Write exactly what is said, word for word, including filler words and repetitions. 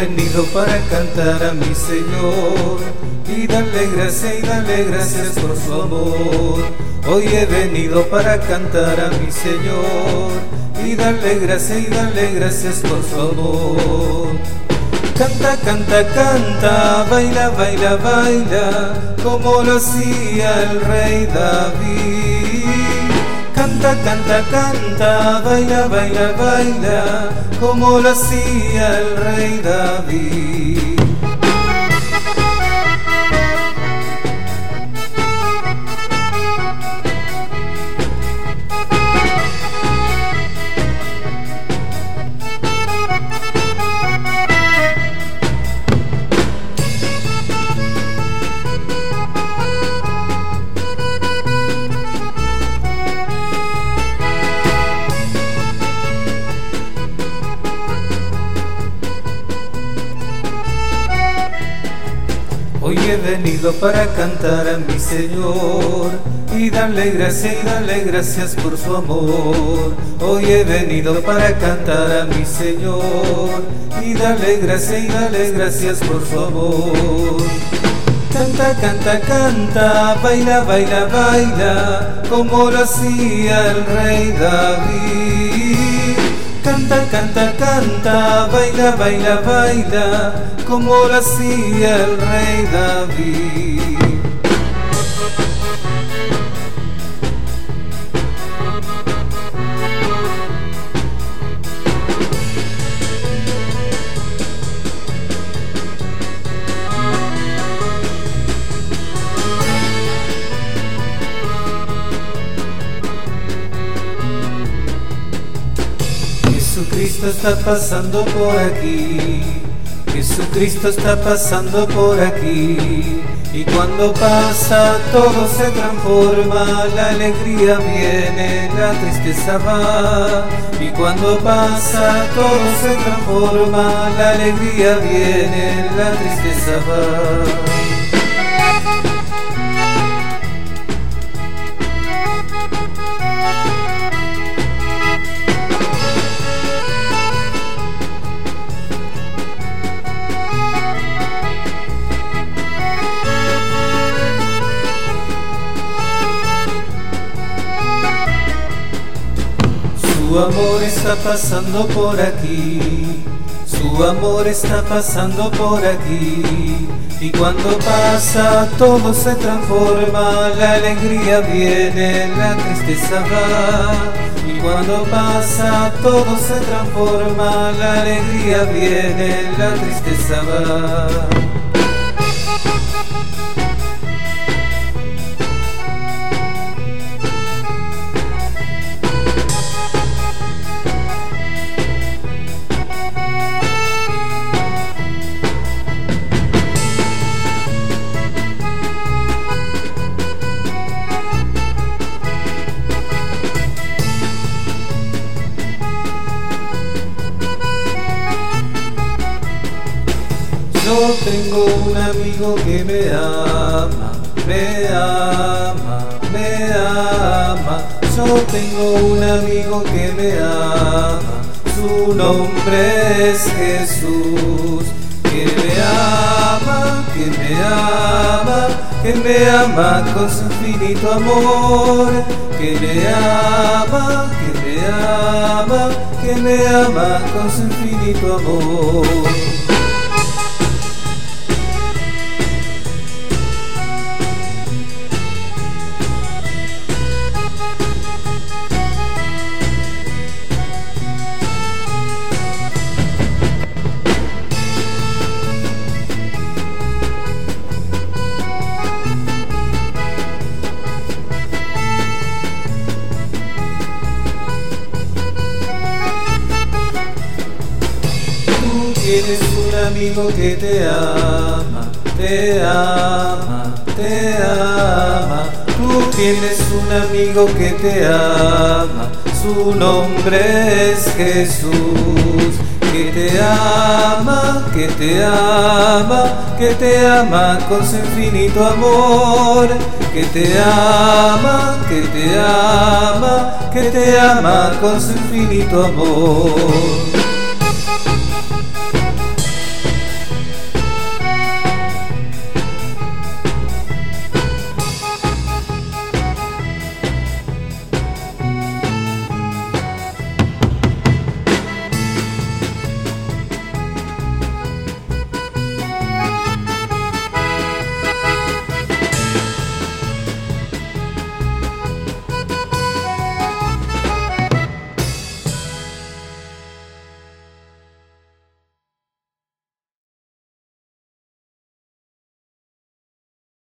venido para cantar a mi Señor y darle gracias y darle gracias por su amor. Hoy he venido para cantar a mi Señor y darle gracias y darle gracias por su amor. Canta, canta, canta, baila, baila, baila, como lo hacía el rey David. Canta, canta, canta, baila, baila, baila, como lo hacía el rey David. Hoy he venido para cantar a mi Señor y darle gracias y darle gracias por su amor. Hoy he venido para cantar a mi Señor y darle gracias y darle gracias por su amor. Canta, canta, canta, baila, baila, baila, como lo hacía el rey David. Canta, canta, canta, baila, baila, baila, como lo hacía el rey David. Jesucristo está pasando por aquí, Jesucristo está pasando por aquí, y cuando pasa todo se transforma, la alegría viene, la tristeza va, y cuando pasa todo se transforma, la alegría viene, la tristeza va. Su amor está pasando por aquí, su amor está pasando por aquí, y cuando pasa todo se transforma, la alegría viene, la tristeza va, y cuando pasa todo se transforma, la alegría viene, la tristeza va. Yo tengo un amigo que me ama, me ama, me ama. Yo tengo un amigo que me ama, su nombre es Jesús. Que me ama, que me ama, que me ama con su infinito amor. Que me ama, que me ama, que me ama con su infinito amor. Tienes un amigo que te ama, te ama, te ama. Tú tienes un amigo que te ama, su nombre es Jesús. Que te ama, que te ama, que te ama con su infinito amor. Que te ama, que te ama, que te ama con su infinito amor.